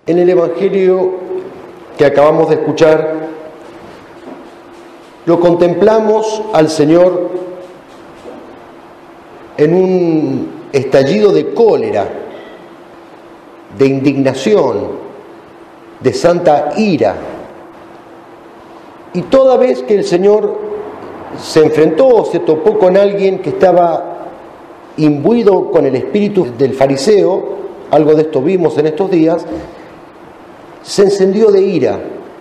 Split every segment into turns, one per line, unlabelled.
En el Evangelio que acabamos de escuchar, lo contemplamos al Señor en un estallido de cólera, de indignación, de santa ira. Y toda vez que el Señor se enfrentó o se topó con alguien que estaba imbuido con el espíritu del fariseo, algo de esto vimos en estos días, se encendió de ira.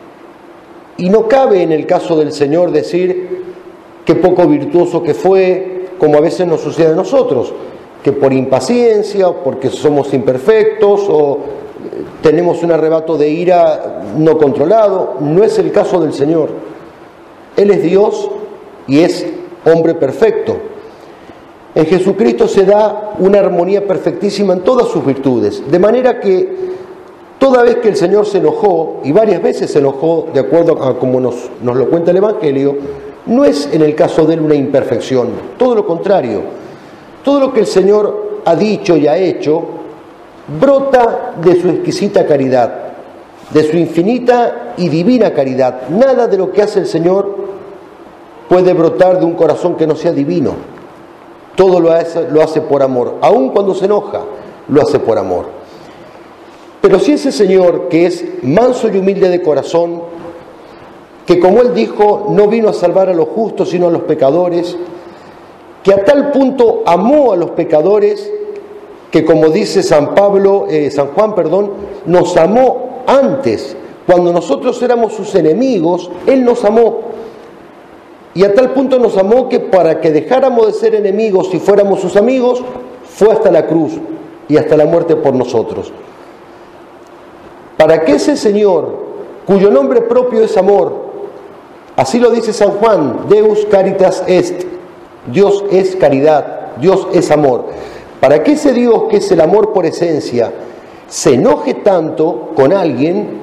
Y no cabe en el caso del Señor decir qué poco virtuoso que fue, como a veces nos sucede a nosotros, que por impaciencia, o porque somos imperfectos, o tenemos un arrebato de ira no controlado. No es el caso del Señor. Él es Dios y es hombre perfecto. En Jesucristo se da una armonía perfectísima en todas sus virtudes, de manera que toda vez que el Señor se enojó, y varias veces se enojó, de acuerdo a como nos lo cuenta el Evangelio, no es en el caso de él una imperfección, todo lo contrario. Todo lo que el Señor ha dicho y ha hecho brota de su exquisita caridad, de su infinita y divina caridad. Nada de lo que hace el Señor puede brotar de un corazón que no sea divino. Todo lo hace por amor, aun cuando se enoja, lo hace por amor. Pero si ese Señor, que es manso y humilde de corazón, que como Él dijo, no vino a salvar a los justos sino a los pecadores, que a tal punto amó a los pecadores, que como dice San Juan, nos amó antes, cuando nosotros éramos sus enemigos, Él nos amó. Y a tal punto nos amó que para que dejáramos de ser enemigos y fuéramos sus amigos, fue hasta la cruz y hasta la muerte por nosotros. Para que ese Señor, cuyo nombre propio es amor, así lo dice San Juan, Deus caritas est, Dios es caridad, Dios es amor. Para que ese Dios, que es el amor por esencia, se enoje tanto con alguien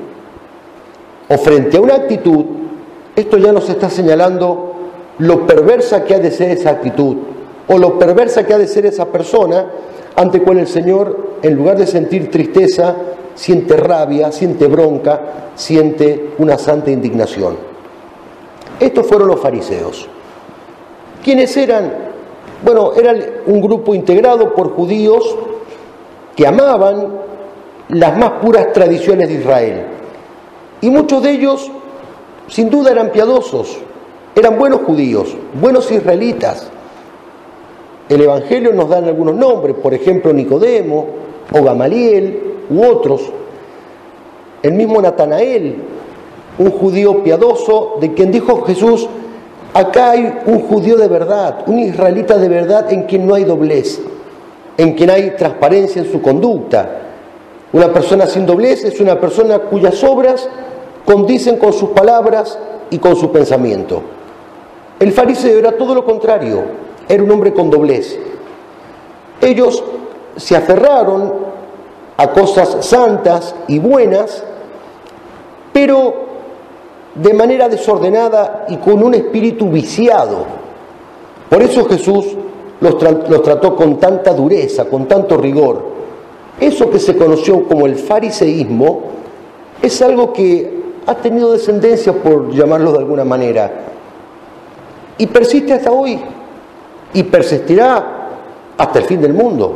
o frente a una actitud, esto ya nos está señalando lo perversa que ha de ser esa actitud o lo perversa que ha de ser esa persona ante cual el Señor, en lugar de sentir tristeza, siente rabia, siente bronca, siente una santa indignación. Estos fueron los fariseos. ¿Quiénes eran? Bueno, eran un grupo integrado por judíos que amaban las más puras tradiciones de Israel. Y muchos de ellos, sin duda, eran piadosos, eran buenos judíos, buenos israelitas. El Evangelio nos da algunos nombres, por ejemplo, Nicodemo o Gamaliel u otros. El mismo Natanael, un judío piadoso, de quien dijo Jesús: acá hay un judío de verdad, un israelita de verdad en quien no hay doblez, en quien hay transparencia en su conducta. Una persona sin doblez es una persona cuyas obras condicen con sus palabras y con su pensamiento. El fariseo era todo lo contrario, era un hombre con doblez. Ellos se aferraron a cosas santas y buenas, pero de manera desordenada y con un espíritu viciado. Por eso Jesús los trató con tanta dureza, con tanto rigor. Eso que se conoció como el fariseísmo es algo que ha tenido descendencia, por llamarlo de alguna manera, y persiste hasta hoy, y persistirá hasta el fin del mundo.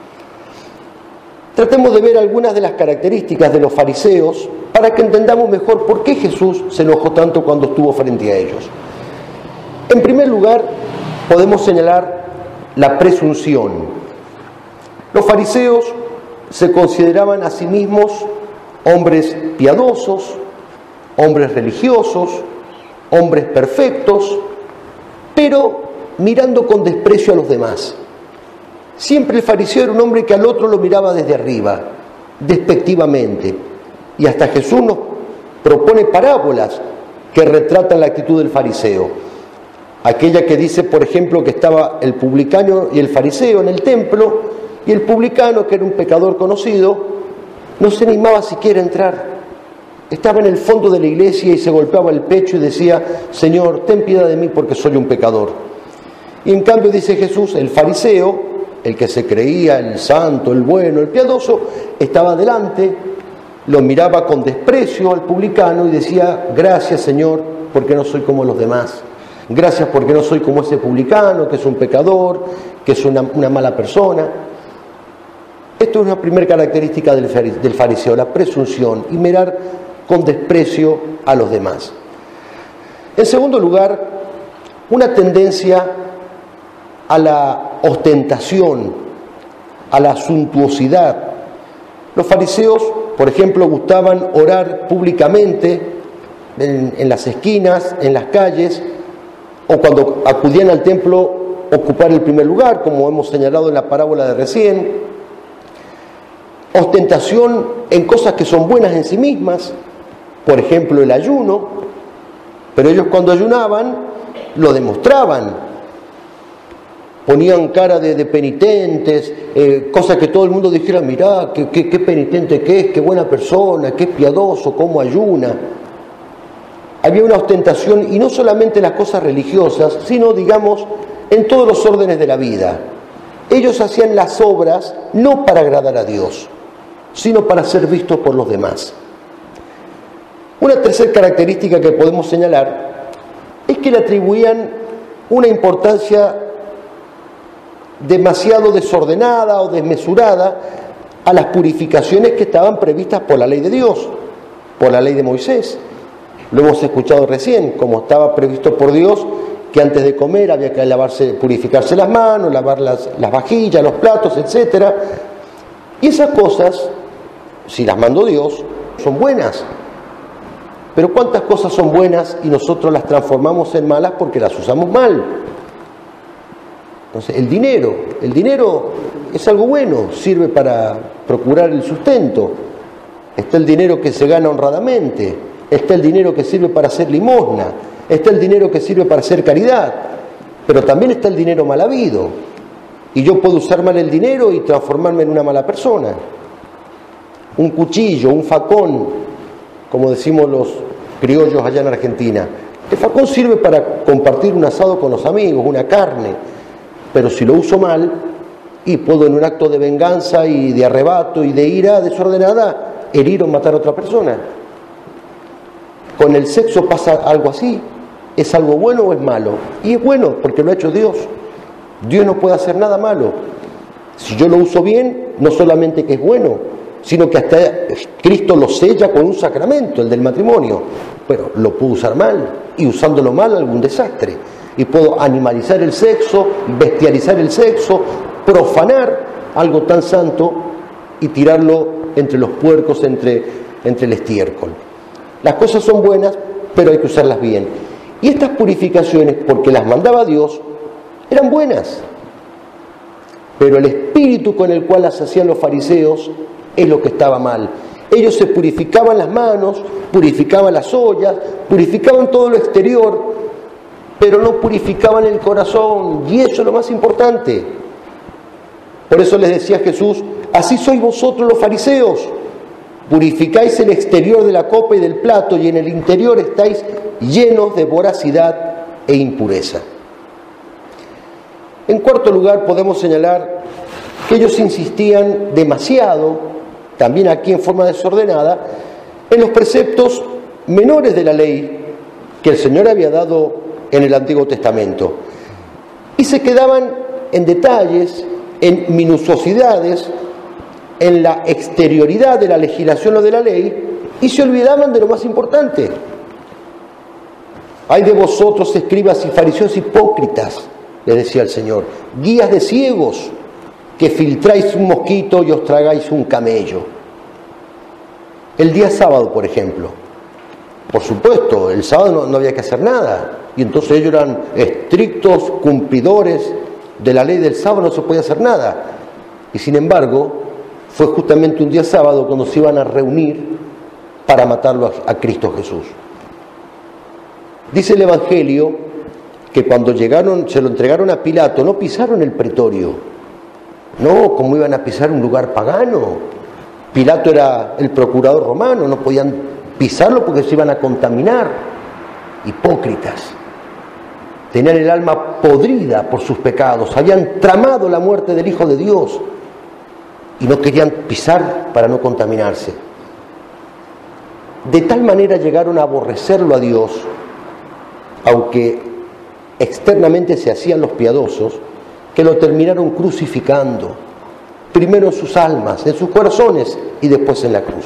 Tratemos de ver algunas de las características de los fariseos para que entendamos mejor por qué Jesús se enojó tanto cuando estuvo frente a ellos. En primer lugar, podemos señalar la presunción. Los fariseos se consideraban a sí mismos hombres piadosos, hombres religiosos, hombres perfectos, pero mirando con desprecio a los demás. Siempre el fariseo era un hombre que al otro lo miraba desde arriba, despectivamente. Y hasta Jesús nos propone parábolas que retratan la actitud del fariseo. Aquella que dice, por ejemplo, que estaba el publicano y el fariseo en el templo, y el publicano, que era un pecador conocido, no se animaba siquiera a entrar. Estaba en el fondo de la iglesia y se golpeaba el pecho y decía: Señor, ten piedad de mí porque soy un pecador. Y en cambio, dice Jesús, el fariseo, el que se creía el santo, el bueno, el piadoso, estaba delante, lo miraba con desprecio al publicano y decía: gracias, Señor, porque no soy como los demás. Gracias porque no soy como ese publicano, que es un pecador, que es una mala persona. Esto es una primera característica del fariseo, la presunción y mirar con desprecio a los demás. En segundo lugar, una tendencia a la ostentación, a la suntuosidad. Los fariseos, por ejemplo, gustaban orar públicamente en las esquinas, en las calles, o cuando acudían al templo, ocupar el primer lugar, como hemos señalado en la parábola de recién. Ostentación en cosas que son buenas en sí mismas, por ejemplo el ayuno, pero ellos cuando ayunaban lo demostraban, ponían cara de penitentes, cosas que todo el mundo dijera: mirá, qué penitente que es, qué buena persona, qué piadoso, cómo ayuna. Había una ostentación, y no solamente en las cosas religiosas, sino, digamos, en todos los órdenes de la vida. Ellos hacían las obras no para agradar a Dios, sino para ser vistos por los demás. Una tercera característica que podemos señalar es que le atribuían una importancia demasiado desordenada o desmesurada a las purificaciones que estaban previstas por la ley de Dios, por la ley de Moisés. Lo hemos escuchado recién, como estaba previsto por Dios que antes de comer había que purificarse las manos, lavar las vajillas, los platos, etc. Y esas cosas, si las mandó Dios, son buenas. Pero ¿cuántas cosas son buenas y nosotros las transformamos en malas porque las usamos mal? Entonces, el dinero es algo bueno, sirve para procurar el sustento. Está el dinero que se gana honradamente, está el dinero que sirve para hacer limosna, está el dinero que sirve para hacer caridad, pero también está el dinero mal habido. Y yo puedo usar mal el dinero y transformarme en una mala persona. Un cuchillo, un facón, como decimos los criollos allá en Argentina. El facón sirve para compartir un asado con los amigos, una carne, pero si lo uso mal, y puedo en un acto de venganza y de arrebato y de ira desordenada herir o matar a otra persona. Con el sexo pasa algo así. ¿Es algo bueno o es malo? Y es bueno porque lo ha hecho Dios. Dios no puede hacer nada malo. Si yo lo uso bien, no solamente que es bueno, sino que hasta Cristo lo sella con un sacramento, el del matrimonio. Pero lo puedo usar mal, y usándolo mal algún desastre. Y puedo animalizar el sexo, bestializar el sexo, profanar algo tan santo y tirarlo entre los puercos, entre el estiércol. Las cosas son buenas, pero hay que usarlas bien. Y estas purificaciones, porque las mandaba Dios, eran buenas. Pero el espíritu con el cual las hacían los fariseos es lo que estaba mal. Ellos se purificaban las manos, purificaban las ollas, purificaban todo lo exterior, pero no purificaban el corazón, y eso es lo más importante. Por eso les decía Jesús: así sois vosotros los fariseos, purificáis el exterior de la copa y del plato, y en el interior estáis llenos de voracidad e impureza. En cuarto lugar, podemos señalar que ellos insistían demasiado, también aquí en forma desordenada, en los preceptos menores de la ley que el Señor había dado en el Antiguo Testamento. Y se quedaban en detalles, en minuciosidades, en la exterioridad de la legislación o de la ley, y se olvidaban de lo más importante. Ay de vosotros, escribas y fariseos hipócritas, les decía el Señor, guías de ciegos, que filtráis un mosquito y os tragáis un camello. El día sábado, por ejemplo. Por supuesto, el sábado no había que hacer nada, y entonces ellos eran estrictos cumplidores de la ley del sábado, no se podía hacer nada. Y sin embargo, fue justamente un día sábado cuando se iban a reunir para matarlo a Cristo Jesús. Dice el Evangelio que cuando se lo entregaron a Pilato, no pisaron el pretorio. No, como iban a pisar un lugar pagano. Pilato era el procurador romano, no podían pisarlo porque se iban a contaminar. Hipócritas. Tenían el alma podrida por sus pecados, habían tramado la muerte del Hijo de Dios y no querían pisar para no contaminarse. de tal manera llegaron a aborrecerlo a Dios, aunque externamente se hacían los piadosos, que lo terminaron crucificando, primero en sus almas, en sus corazones y después en la cruz.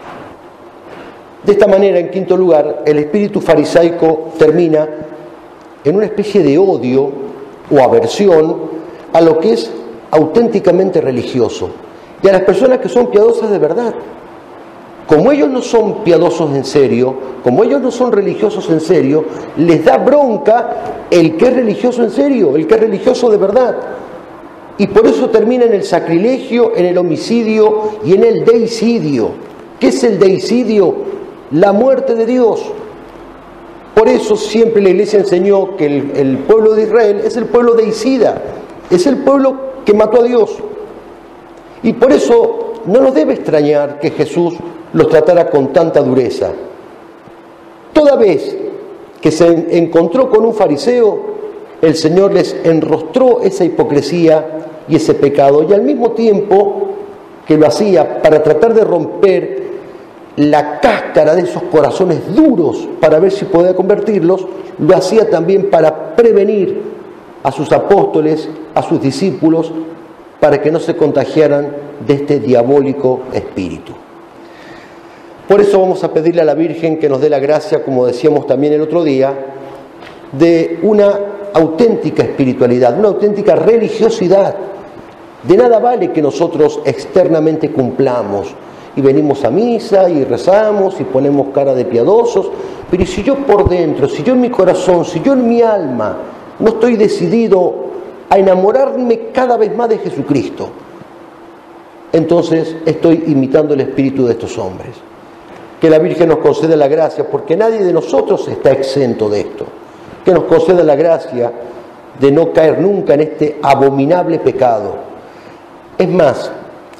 De esta manera, en quinto lugar, el espíritu farisaico termina en una especie de odio o aversión a lo que es auténticamente religioso y a las personas que son piadosas de verdad. Como ellos no son piadosos en serio, como ellos no son religiosos en serio, les da bronca el que es religioso en serio, el que es religioso de verdad. Y por eso termina en el sacrilegio, en el homicidio y en el deicidio. ¿Qué es el deicidio? La muerte de Dios. Por eso siempre la Iglesia enseñó que el pueblo de Israel es el pueblo deicida, es el pueblo que mató a Dios. Y por eso no nos debe extrañar que Jesús los tratara con tanta dureza. Toda vez que se encontró con un fariseo, el Señor les enrostró esa hipocresía y ese pecado, y al mismo tiempo que lo hacía para tratar de romper la cáscara de esos corazones duros para ver si podía convertirlos, lo hacía también para prevenir a sus apóstoles, a sus discípulos, para que no se contagiaran de este diabólico espíritu. Por eso vamos a pedirle a la Virgen que nos dé la gracia, como decíamos también el otro día, de una auténtica espiritualidad, una auténtica religiosidad. De nada vale que nosotros externamente cumplamos y venimos a misa y rezamos y ponemos cara de piadosos, pero si yo por dentro, si yo en mi corazón, si yo en mi alma no estoy decidido a enamorarme cada vez más de Jesucristo, entonces estoy imitando el espíritu de estos hombres. Que la Virgen nos conceda la gracia, porque nadie de nosotros está exento de esto. Que nos conceda la gracia de no caer nunca en este abominable pecado. Es más,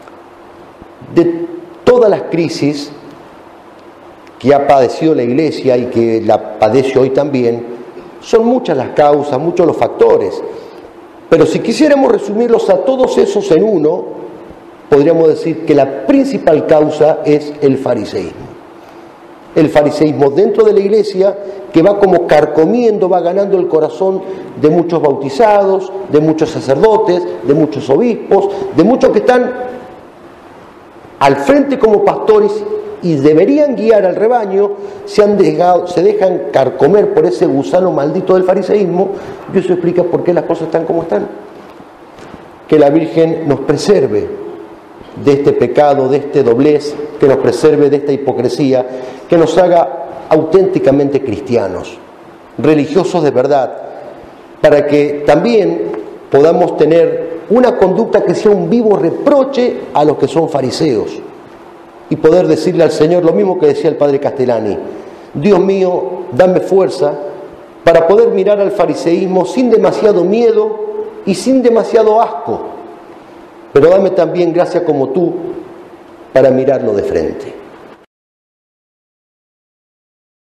de todas las crisis que ha padecido la Iglesia y que la padece hoy también, son muchas las causas, muchos los factores. Pero si quisiéramos resumirlos a todos esos en uno, podríamos decir que la principal causa es el fariseísmo. El fariseísmo dentro de la Iglesia, que va como carcomiendo, va ganando el corazón de muchos bautizados, de muchos sacerdotes, de muchos obispos, de muchos que están al frente como pastores y deberían guiar al rebaño, se dejan carcomer por ese gusano maldito del fariseísmo, y eso explica por qué las cosas están como están. Que la Virgen nos preserve de este pecado, de este doblez, que nos preserve de esta hipocresía, que nos haga auténticamente cristianos, religiosos de verdad, para que también podamos tener una conducta que sea un vivo reproche a los que son fariseos y poder decirle al Señor lo mismo que decía el Padre Castellani: Dios mío, dame fuerza para poder mirar al fariseísmo sin demasiado miedo y sin demasiado asco, pero dame también gracia como tú para mirarlo de frente.